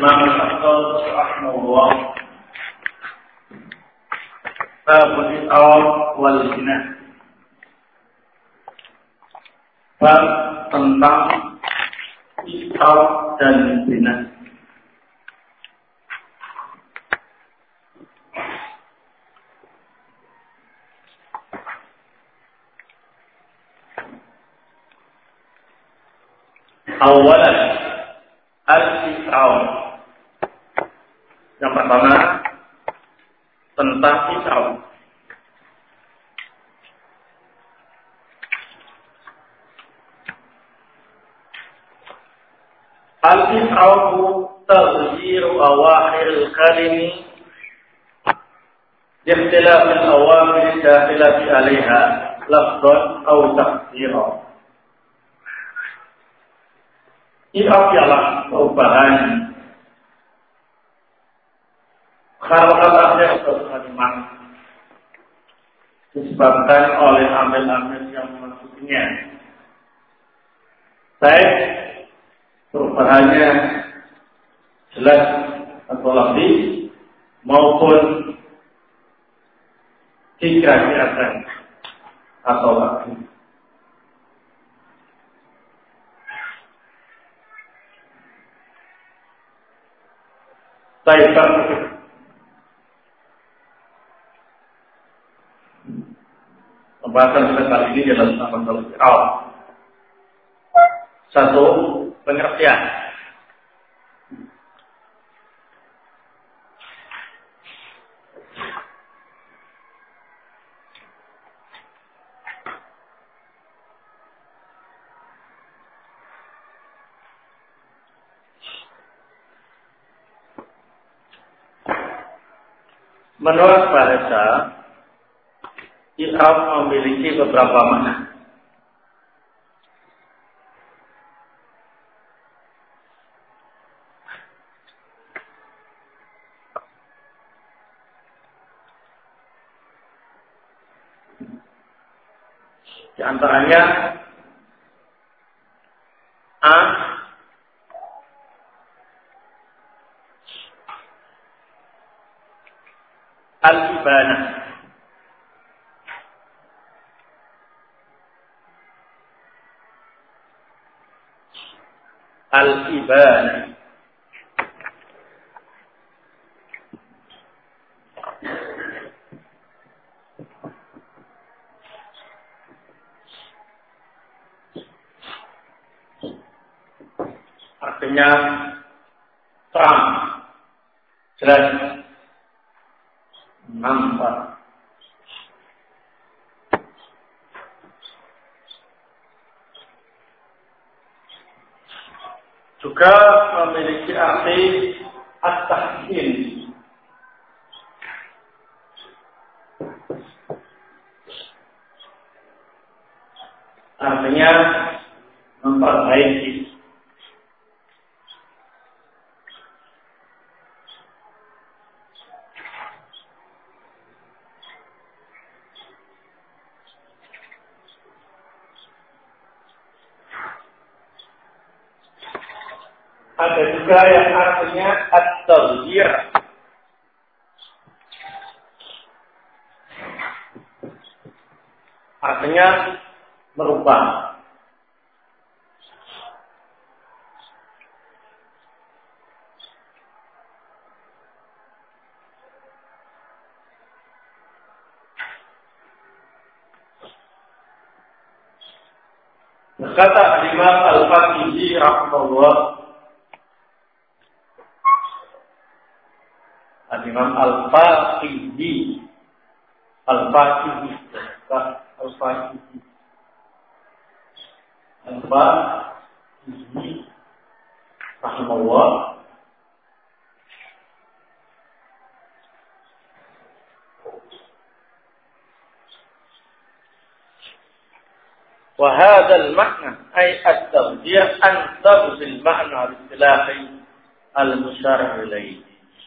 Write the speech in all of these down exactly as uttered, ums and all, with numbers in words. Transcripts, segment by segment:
Imam Al-Hafiz rahimahullah bab al wal zina. Bab tentang isal dan zina. Awalan al-isal. Yang pertama tentang isal. Al-isal taghyiru awakhir al-kalimi biikhtilaf al-awamir dakhilati 'alayha lafdhan aw taqdiran. Isal ialah perubahan kata-kata atau kalimat disebabkan oleh amil-amil yang maksudnya. Baik perubahannya jelas atau lebih maupun dikira-kirakan atau lebih. Baik, pembahasan kita kali ini adalah tentang al. Satu, pengertian. Menurut bahasa, isal memiliki beberapa makna. Di antaranya A, al-ibana. Al-ibana. Artinya terang, jelas, nampak. Juga memiliki arti at-tahsin. Artinya memperbaiki. Ada juga yang artinya at-taghyir. Artinya merubah. Berkata Imam Al-Faqihi rahimahullah, Imam Al-Faqihi, Al-Faqihi, Al-Faqihi, Al-Faqihi, rahimahullah, wa hadha al-ma'na ay at-taghyir antab bil ma'na al-istilahi al-musyar ilayhi.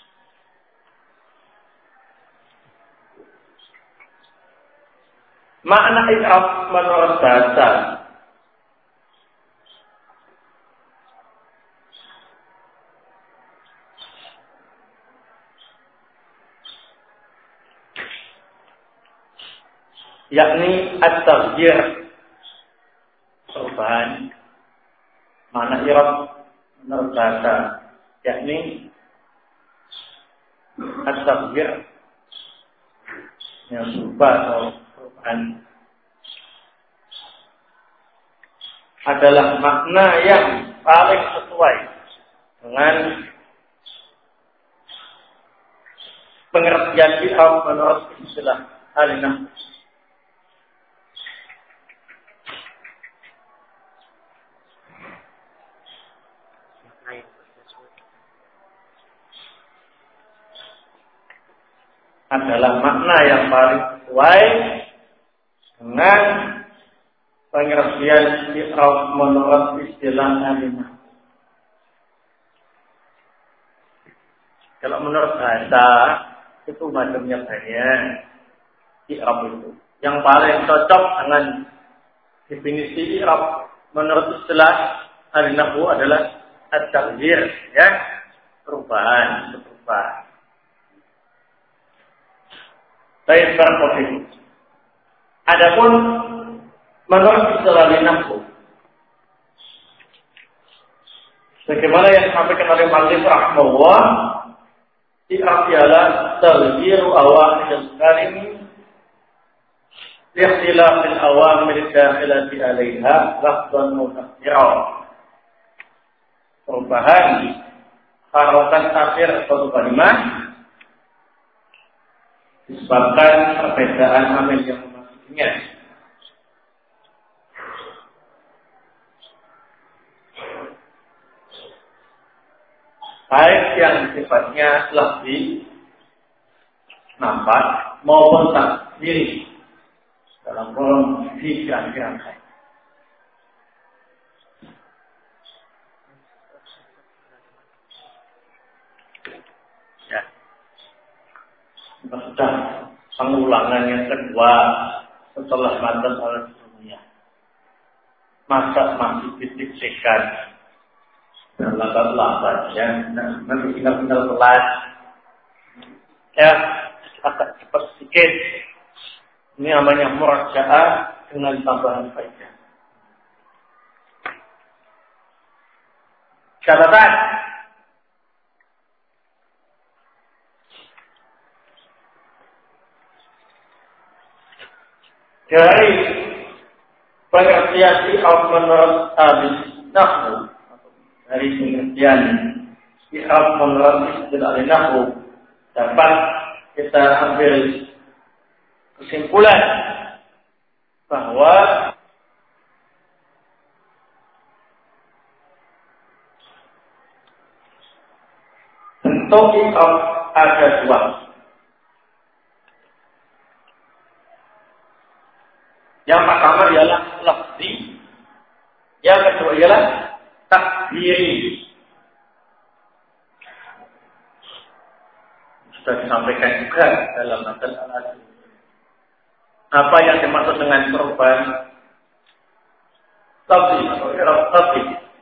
Makna i'rab menurut bahasa yakni at-taghyir, perubahan. Mana i'rab menurut bahasa, yakni at-taghyir yang berubah atau perubahan adalah makna yang paling sesuai dengan pengertian i'rab menurut istilah ahli nahwu. Adalah makna yang paling sesuai dengan pengertian i'rab menurut istilah ahli nahwu. Kalau menurut bahasa itu macamnya banyak i'rab itu. Yang paling cocok dengan definisi i'rab menurut istilah ahli nahwu adalah at-taghyir, ya, perubahan, berubah. Baik, barakallahu. Adapun menurut istilah ahli nahwu, bagaimana yang disampaikan oleh Malik rahimahullah, i'rab ialah taghyiru awamil al-kalim li ikhtilaf al-awamil dakhilati 'alayha lafdhan wa taqdiran. Perubahan harokat akhir suatu kalimat disebabkan perbedaan amil yang memasukinya. Baik yang sifatnya lebih nampak maupun tak diri dalam kolom di rangkaian. Ya. Sudah pengulangan yang kedua setelah matan oleh dunia. Masa masih didiktekan dalam lambat ya, nanti tinggal-tinggal kelas ya, agak cepat sedikit. Ini namanya murajaah dengan tambahan faedah. Catatan dari pengertian i'rab menurut ahli nahwu, dari pengertian i'rab menurut istilah ahli nahwu dapat kita ambil kesimpulan bahwa bentuk i'rab ada dua. Yang pertama ialah lafzi, yang kedua ialah takdiri. Sudah disampaikan juga dalam matan al-asli. Apa yang dimaksud dengan perubahan lafzi atau i'rab lafzi?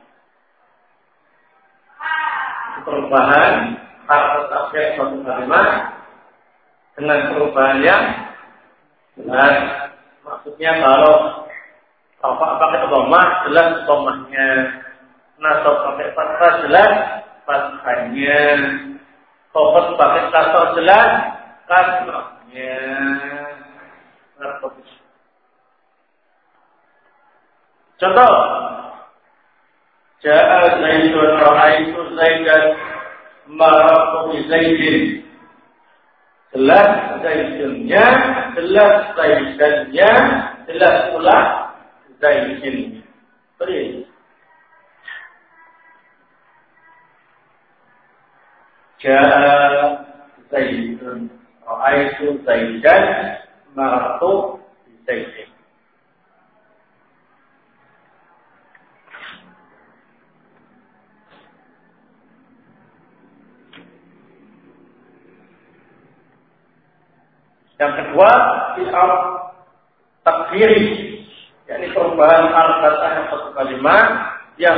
Perubahan harf akhir suatu kalimat dengan perubahan yang jelas. Maksudnya kalau rafa pakai dhammah jelas dhammahnya, nasab pakai fathah jelas fathahnya, khafat pakai kasrah jelas kasrahnya. Contoh, ja'a Zaidun ra'aitu Zaidan marartu bi Zaidin. Jelas Zaidunnya, jelas Zaidannya, jelas pula Zaidin. Beri. Ja'a Zaidun ra'aitu Zaidan marartu bi Zaidin. Yang kedua, i'rab takdiri, yakni perubahan al-fatah satu kalimat yang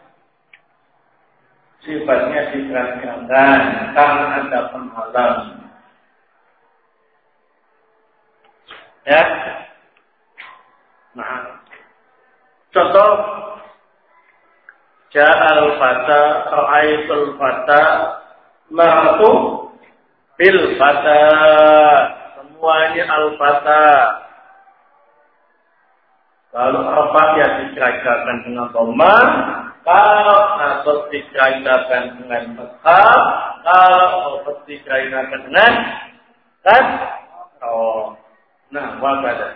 sifatnya dikeraskan karena ada penghalang. Ya, Contoh Ja'al fata, ra'aitul fata, maratu bil fata. Semuanya al-fata. Kalau al-fat ya dikeragakan dengan dhamma, kalau atau dikeragakan dengan fathah, kalau atau dikeragakan dengan kan? Oh, nah, wabada.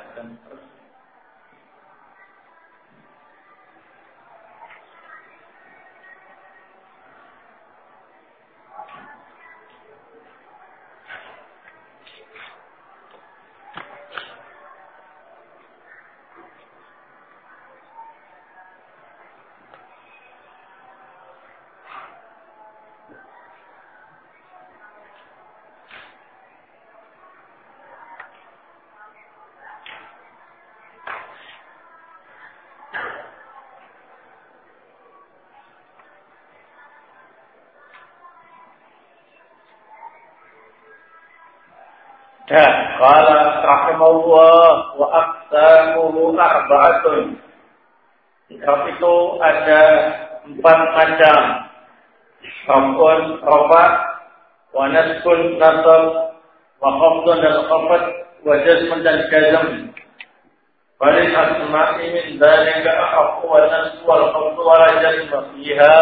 Dan qala rahimahullah wa aqsamuhu arba'atun. Ikraf itu ada empat macam. Rafun, rafa, wa nasbun, nasab, wa khafdun dan khafad, wa jazmun dan jazm. Balil asma'i min dhalika ahaqqu wa nasbu wal khafdu wa la jazma fiha.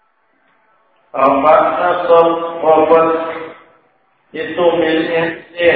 Rafa, nasab, khafad itu miliknya